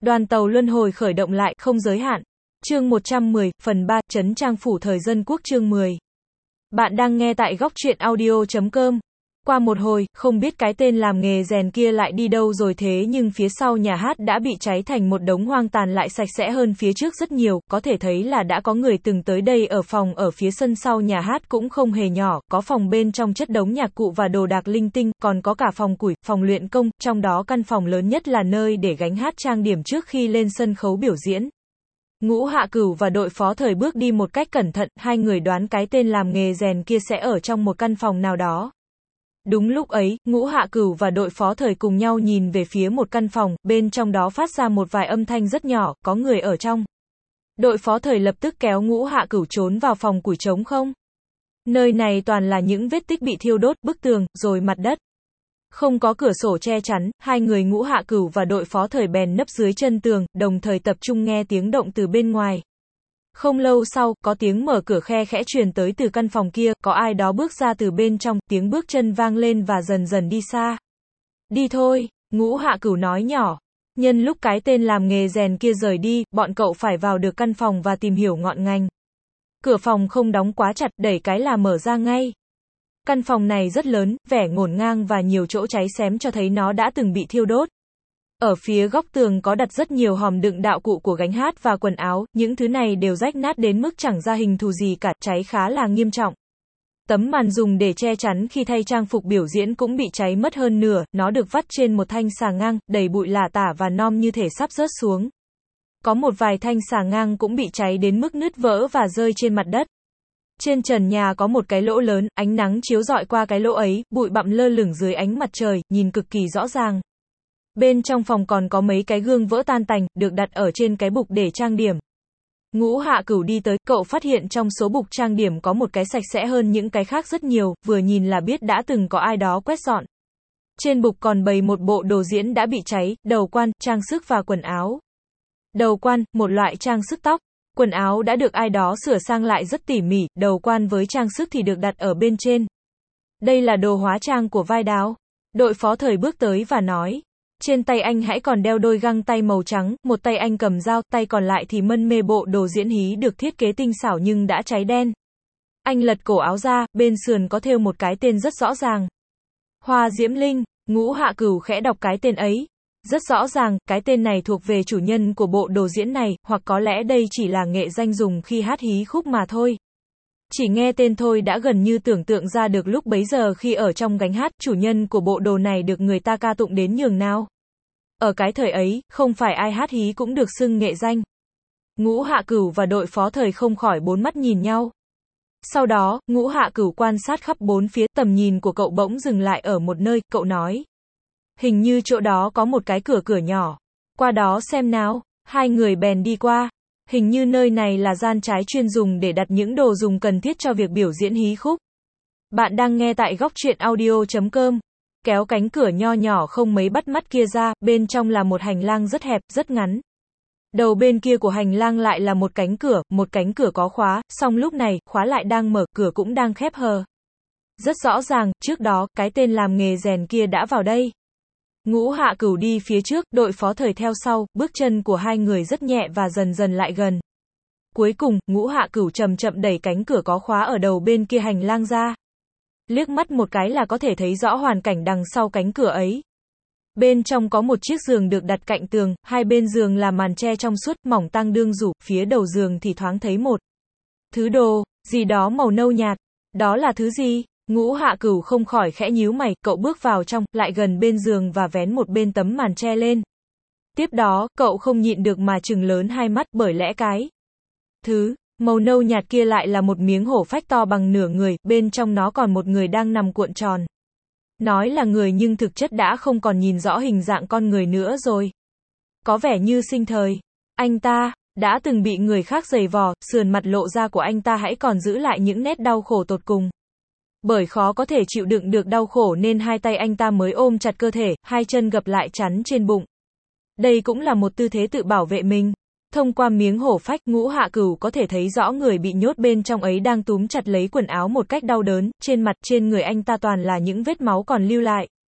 Đoàn tàu luân hồi khởi động lại, không giới hạn. Chương 110, phần 3, Trấn Trang Phủ Thời Dân Quốc chương 10. Bạn đang nghe tại góc truyện audio.com. Qua một hồi, không biết cái tên làm nghề rèn kia lại đi đâu rồi, thế nhưng phía sau nhà hát đã bị cháy thành một đống hoang tàn, lại sạch sẽ hơn phía trước rất nhiều, có thể thấy là đã có người từng tới đây. Ở phòng ở phía sân sau nhà hát cũng không hề nhỏ, có phòng bên trong chất đống nhạc cụ và đồ đạc linh tinh, còn có cả phòng củi, phòng luyện công, trong đó căn phòng lớn nhất là nơi để gánh hát trang điểm trước khi lên sân khấu biểu diễn. Ngũ Hạ Cửu và đội phó thời bước đi một cách cẩn thận, hai người đoán cái tên làm nghề rèn kia sẽ ở trong một căn phòng nào đó. Đúng lúc ấy, Ngũ Hạ Cửu và đội phó thời cùng nhau nhìn về phía một căn phòng, bên trong đó phát ra một vài âm thanh rất nhỏ, có người ở trong. Đội phó thời lập tức kéo Ngũ Hạ Cửu trốn vào phòng củi trống không. Nơi này toàn là những vết tích bị thiêu đốt, bức tường, rồi mặt đất. Không có cửa sổ che chắn, hai người Ngũ Hạ Cửu và đội phó thời bèn nấp dưới chân tường, đồng thời tập trung nghe tiếng động từ bên ngoài. Không lâu sau, có tiếng mở cửa khe khẽ truyền tới từ căn phòng kia, có ai đó bước ra từ bên trong, tiếng bước chân vang lên và dần dần đi xa. Đi thôi, Ngũ Hạ Cửu nói nhỏ. Nhân lúc cái tên làm nghề rèn kia rời đi, bọn cậu phải vào được căn phòng và tìm hiểu ngọn ngành. Cửa phòng không đóng quá chặt, đẩy cái là mở ra ngay. Căn phòng này rất lớn, vẻ ngổn ngang và nhiều chỗ cháy xém cho thấy nó đã từng bị thiêu đốt. Ở phía góc tường có đặt rất nhiều hòm đựng đạo cụ của gánh hát và quần áo, những thứ này đều rách nát đến mức chẳng ra hình thù gì cả, cháy khá là nghiêm trọng. Tấm màn dùng để che chắn khi thay trang phục biểu diễn cũng bị cháy mất hơn nửa, nó được vắt trên một thanh xà ngang, đầy bụi lả tả và nom như thể sắp rớt xuống. Có một vài thanh xà ngang cũng bị cháy đến mức nứt vỡ và rơi trên mặt đất. Trên trần nhà có một cái lỗ lớn, ánh nắng chiếu rọi qua cái lỗ ấy, bụi bặm lơ lửng dưới ánh mặt trời, nhìn cực kỳ rõ ràng. Bên trong phòng còn có mấy cái gương vỡ tan tành, được đặt ở trên cái bục để trang điểm. Ngũ Hạ Cửu đi tới, cậu phát hiện trong số bục trang điểm có một cái sạch sẽ hơn những cái khác rất nhiều, vừa nhìn là biết đã từng có ai đó quét dọn. Trên bục còn bày một bộ đồ diễn đã bị cháy, đầu quan, trang sức và quần áo. Đầu quan, một loại trang sức tóc. Quần áo đã được ai đó sửa sang lại rất tỉ mỉ, đầu quan với trang sức thì được đặt ở bên trên. Đây là đồ hóa trang của vai Đáo. Đội phó thời bước tới và nói. Trên tay anh hãy còn đeo đôi găng tay màu trắng, một tay anh cầm dao, tay còn lại thì mân mê bộ đồ diễn hí được thiết kế tinh xảo nhưng đã cháy đen. Anh lật cổ áo ra, bên sườn có thêu một cái tên rất rõ ràng. Hoa Diễm Linh. Ngũ Hạ Cửu khẽ đọc cái tên ấy. Rất rõ ràng, cái tên này thuộc về chủ nhân của bộ đồ diễn này, hoặc có lẽ đây chỉ là nghệ danh dùng khi hát hí khúc mà thôi. Chỉ nghe tên thôi đã gần như tưởng tượng ra được lúc bấy giờ khi ở trong gánh hát, chủ nhân của bộ đồ này được người ta ca tụng đến nhường nào. Ở cái thời ấy, không phải ai hát hí cũng được xưng nghệ danh. Ngũ Hạ Cửu và đội phó thời không khỏi bốn mắt nhìn nhau. Sau đó, Ngũ Hạ Cửu quan sát khắp bốn phía, tầm nhìn của cậu bỗng dừng lại ở một nơi, cậu nói. Hình như chỗ đó có một cái cửa nhỏ. Qua đó xem nào. Hai người bèn đi qua. Hình như nơi này là gian trái chuyên dùng để đặt những đồ dùng cần thiết cho việc biểu diễn hí khúc. Bạn đang nghe tại góc truyện audio.com. Kéo cánh cửa nho nhỏ không mấy bắt mắt kia ra, bên trong là một hành lang rất hẹp, rất ngắn. Đầu bên kia của hành lang lại là một cánh cửa có khóa, song lúc này, khóa lại đang mở, cửa cũng đang khép hờ. Rất rõ ràng, trước đó, cái tên làm nghề rèn kia đã vào đây. Ngũ Hạ Cửu đi phía trước, đội phó thời theo sau, bước chân của hai người rất nhẹ và dần dần lại gần. Cuối cùng, Ngũ Hạ Cửu chậm chậm đẩy cánh cửa có khóa ở đầu bên kia hành lang ra. Liếc mắt một cái là có thể thấy rõ hoàn cảnh đằng sau cánh cửa ấy. Bên trong có một chiếc giường được đặt cạnh tường, hai bên giường là màn che trong suốt, mỏng tang đương rủ, phía đầu giường thì thoáng thấy một thứ đồ, gì đó màu nâu nhạt. Đó là thứ gì? Ngũ Hạ Cửu không khỏi khẽ nhíu mày, cậu bước vào trong, lại gần bên giường và vén một bên tấm màn che lên. Tiếp đó, cậu không nhịn được mà trừng lớn hai mắt, bởi lẽ cái thứ màu nâu nhạt kia lại là một miếng hổ phách to bằng nửa người, bên trong nó còn một người đang nằm cuộn tròn. Nói là người nhưng thực chất đã không còn nhìn rõ hình dạng con người nữa rồi. Có vẻ như sinh thời. Anh ta đã từng bị người khác giày vò, sườn mặt lộ ra của anh ta hãy còn giữ lại những nét đau khổ tột cùng. Bởi khó có thể chịu đựng được đau khổ nên hai tay anh ta mới ôm chặt cơ thể, hai chân gập lại chắn trên bụng. Đây cũng là một tư thế tự bảo vệ mình. Thông qua miếng hổ phách, Ngũ Hạ Cửu có thể thấy rõ người bị nhốt bên trong ấy đang túm chặt lấy quần áo một cách đau đớn, trên mặt, trên người anh ta toàn là những vết máu còn lưu lại.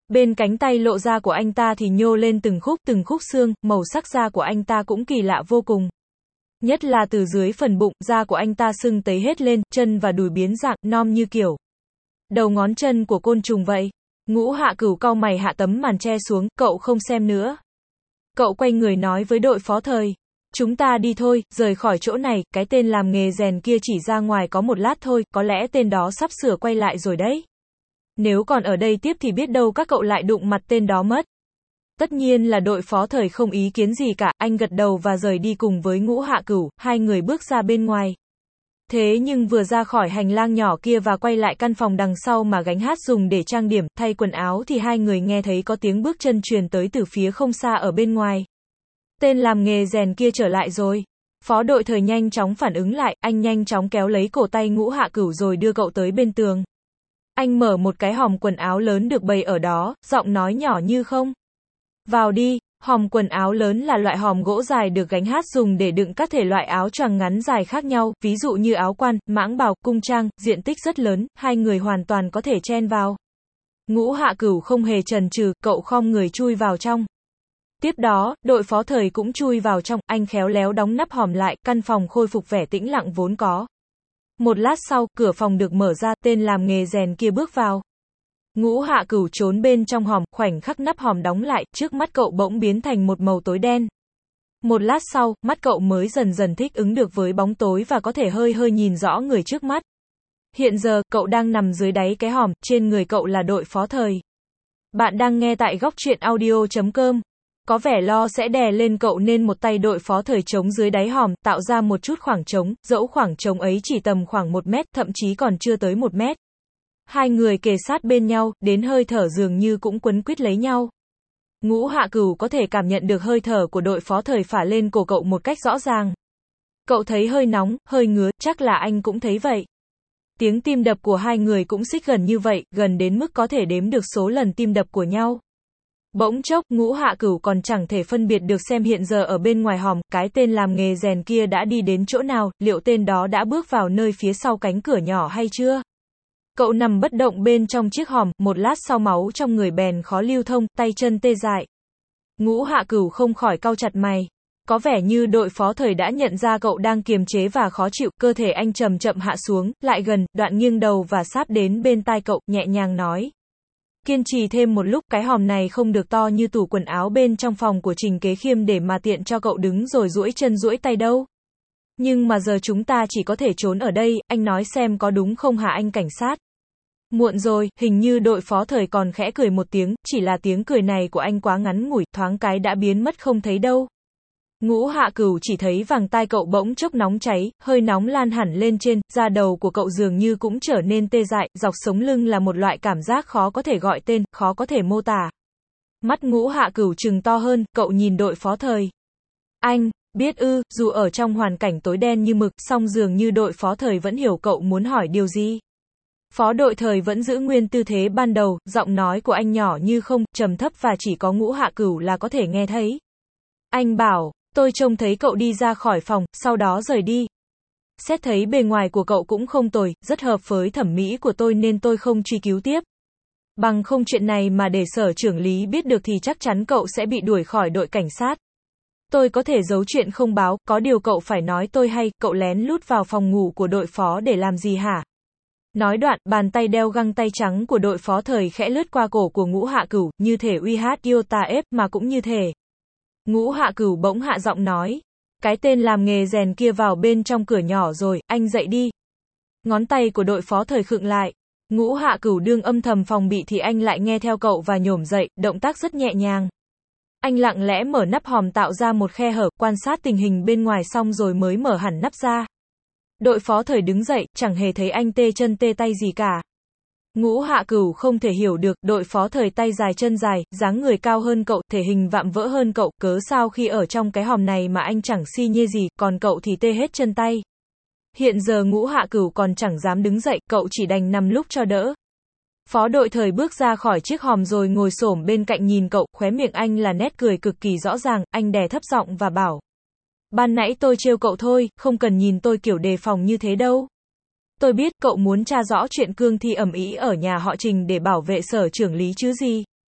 Bên cánh tay lộ ra của anh ta thì nhô lên từng khúc xương, màu sắc da của anh ta cũng kỳ lạ vô cùng. Nhất là từ dưới phần bụng, da của anh ta sưng tấy hết lên, chân và đùi biến dạng, non như kiểu đầu ngón chân của côn trùng vậy. Ngũ Hạ Cửu cau mày hạ tấm màn che xuống, cậu không xem nữa. Cậu quay người nói với đội phó thời. Chúng ta đi thôi, rời khỏi chỗ này, cái tên làm nghề rèn kia chỉ ra ngoài có một lát thôi, có lẽ tên đó sắp sửa quay lại rồi đấy. Nếu còn ở đây tiếp thì biết đâu các cậu lại đụng mặt tên đó mất. Tất nhiên là đội phó thời không ý kiến gì cả, anh gật đầu và rời đi cùng với Ngũ Hạ Cửu, hai người bước ra bên ngoài. Thế nhưng vừa ra khỏi hành lang nhỏ kia và quay lại căn phòng đằng sau mà gánh hát dùng để trang điểm, thay quần áo thì hai người nghe thấy có tiếng bước chân truyền tới từ phía không xa ở bên ngoài. Tên làm nghề rèn kia trở lại rồi. Phó đội thời nhanh chóng phản ứng lại, anh nhanh chóng kéo lấy cổ tay Ngũ Hạ Cửu rồi đưa cậu tới bên tường. Anh mở một cái hòm quần áo lớn được bày ở đó, giọng nói nhỏ như không. Vào đi. Hòm quần áo lớn là loại hòm gỗ dài được gánh hát dùng để đựng các thể loại áo choàng ngắn dài khác nhau, ví dụ như áo quan, mãng bào, cung trang, diện tích rất lớn, hai người hoàn toàn có thể chen vào. Ngũ Hạ Cửu không hề chần chừ, cậu khom người chui vào trong. Tiếp đó, đội phó thời cũng chui vào trong, anh khéo léo đóng nắp hòm lại, căn phòng khôi phục vẻ tĩnh lặng vốn có. Một lát sau, cửa phòng được mở ra, tên làm nghề rèn kia bước vào. Ngũ Hạ Cửu trốn bên trong hòm, khoảnh khắc nắp hòm đóng lại, trước mắt cậu bỗng biến thành một màu tối đen. Một lát sau, mắt cậu mới dần dần thích ứng được với bóng tối và có thể hơi hơi nhìn rõ người trước mắt. Hiện giờ, cậu đang nằm dưới đáy cái hòm, trên người cậu là đội phó thời. Bạn đang nghe tại góc truyện audio.com. Có vẻ lo sẽ đè lên cậu nên một tay đội phó thời chống dưới đáy hòm, tạo ra một chút khoảng trống, dẫu khoảng trống ấy chỉ tầm khoảng 1 mét, thậm chí còn chưa tới 1 mét. Hai người kề sát bên nhau, đến hơi thở dường như cũng quấn quýt lấy nhau. Ngũ Hạ Cửu có thể cảm nhận được hơi thở của đội phó thời phả lên cổ cậu một cách rõ ràng. Cậu thấy hơi nóng, hơi ngứa, chắc là anh cũng thấy vậy. Tiếng tim đập của hai người cũng xích gần như vậy, gần đến mức có thể đếm được số lần tim đập của nhau. Bỗng chốc, Ngũ Hạ Cửu còn chẳng thể phân biệt được xem hiện giờ ở bên ngoài hòm, cái tên làm nghề rèn kia đã đi đến chỗ nào, liệu tên đó đã bước vào nơi phía sau cánh cửa nhỏ hay chưa? Cậu nằm bất động bên trong chiếc hòm, một lát sau máu trong người bèn khó lưu thông, tay chân tê dại. Ngũ Hạ Cửu không khỏi cau chặt mày. Có vẻ như đội phó thời đã nhận ra cậu đang kiềm chế và khó chịu, cơ thể anh chậm chậm hạ xuống, lại gần, đoạn nghiêng đầu và sáp đến bên tai cậu, nhẹ nhàng nói. Kiên trì thêm một lúc, cái hòm này không được to như tủ quần áo bên trong phòng của Trình Kế Khiêm để mà tiện cho cậu đứng rồi duỗi chân duỗi tay đâu. Nhưng mà giờ chúng ta chỉ có thể trốn ở đây, anh nói xem có đúng không hả anh cảnh sát? Muộn rồi, hình như đội phó thời còn khẽ cười một tiếng, chỉ là tiếng cười này của anh quá ngắn ngủi, thoáng cái đã biến mất không thấy đâu. Ngũ Hạ Cửu chỉ thấy vàng tai cậu bỗng chốc nóng cháy, hơi nóng lan hẳn lên trên, da đầu của cậu dường như cũng trở nên tê dại, dọc sống lưng là một loại cảm giác khó có thể gọi tên, khó có thể mô tả. Mắt Ngũ Hạ Cửu trừng to hơn, cậu nhìn đội phó thời. Anh, biết ư, dù ở trong hoàn cảnh tối đen như mực, song dường như đội phó thời vẫn hiểu cậu muốn hỏi điều gì. Phó đội thời vẫn giữ nguyên tư thế ban đầu, giọng nói của anh nhỏ như không, trầm thấp và chỉ có Ngũ Hạ Cửu là có thể nghe thấy. Anh bảo, tôi trông thấy cậu đi ra khỏi phòng, sau đó rời đi. Xét thấy bề ngoài của cậu cũng không tồi, rất hợp với thẩm mỹ của tôi nên tôi không truy cứu tiếp. Bằng không chuyện này mà để sở trưởng lý biết được thì chắc chắn cậu sẽ bị đuổi khỏi đội cảnh sát. Tôi có thể giấu chuyện không báo, có điều cậu phải nói tôi hay, cậu lén lút vào phòng ngủ của đội phó để làm gì hả? Nói đoạn, bàn tay đeo găng tay trắng của đội phó thời khẽ lướt qua cổ của Ngũ Hạ Cửu, như thể uy hát iota ép mà cũng như thể. Ngũ Hạ Cửu bỗng hạ giọng nói. Cái tên làm nghề rèn kia vào bên trong cửa nhỏ rồi, anh dậy đi. Ngón tay của đội phó thời khựng lại. Ngũ Hạ Cửu đương âm thầm phòng bị thì anh lại nghe theo cậu và nhổm dậy, động tác rất nhẹ nhàng. Anh lặng lẽ mở nắp hòm tạo ra một khe hở, quan sát tình hình bên ngoài xong rồi mới mở hẳn nắp ra. Đội phó thời đứng dậy, chẳng hề thấy anh tê chân tê tay gì cả. Ngũ Hạ Cửu không thể hiểu được, đội phó thời tay dài chân dài, dáng người cao hơn cậu, thể hình vạm vỡ hơn cậu, cớ sao khi ở trong cái hòm này mà anh chẳng si nhê gì, còn cậu thì tê hết chân tay. Hiện giờ Ngũ Hạ Cửu còn chẳng dám đứng dậy, cậu chỉ đành nằm lúc cho đỡ. Phó đội thời bước ra khỏi chiếc hòm rồi ngồi xổm bên cạnh nhìn cậu, khóe miệng anh là nét cười cực kỳ rõ ràng, anh đè thấp giọng và bảo. Ban nãy tôi trêu cậu thôi, không cần nhìn tôi kiểu đề phòng như thế đâu. Tôi biết cậu muốn tra rõ chuyện cương thi ầm ĩ ở nhà họ Trình để bảo vệ sở trưởng lý chứ gì.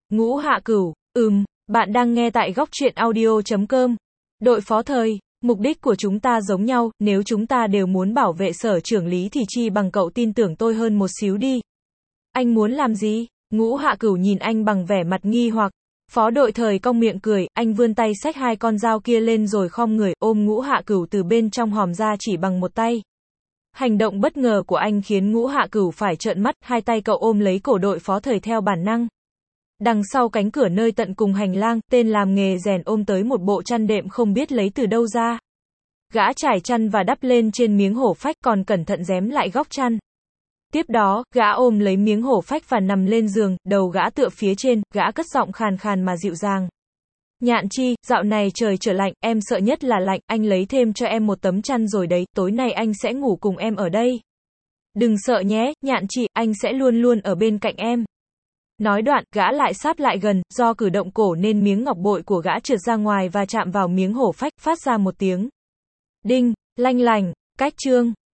Ngũ Hạ Cửu, bạn đang nghe tại góc truyện audio.com. Đội phó thời, mục đích của chúng ta giống nhau, nếu chúng ta đều muốn bảo vệ Sở trưởng Lý thì chi bằng cậu tin tưởng tôi hơn một xíu đi. Anh muốn làm gì? Ngũ Hạ Cửu nhìn anh bằng vẻ mặt nghi hoặc. Phó đội thời cong miệng cười, anh vươn tay xách hai con dao kia lên rồi khom người, ôm Ngũ Hạ Cửu từ bên trong hòm ra chỉ bằng một tay. Hành động bất ngờ của anh khiến Ngũ Hạ Cửu phải trợn mắt, hai tay cậu ôm lấy cổ đội phó thời theo bản năng. Đằng sau cánh cửa nơi tận cùng hành lang, tên làm nghề rèn ôm tới một bộ chăn đệm không biết lấy từ đâu ra. Gã trải chăn và đắp lên trên miếng hổ phách còn cẩn thận rém lại góc chăn. Tiếp đó, gã ôm lấy miếng hổ phách và nằm lên giường, đầu gã tựa phía trên, gã cất giọng khàn khàn mà dịu dàng. Nhạn Chi, dạo này trời trở lạnh, em sợ nhất là lạnh, anh lấy thêm cho em một tấm chăn rồi đấy, tối nay anh sẽ ngủ cùng em ở đây. Đừng sợ nhé, Nhạn Chi, anh sẽ luôn luôn ở bên cạnh em. Nói đoạn, gã lại sáp lại gần, do cử động cổ nên miếng ngọc bội của gã trượt ra ngoài và chạm vào miếng hổ phách, phát ra một tiếng đinh, lanh lành, cách chương.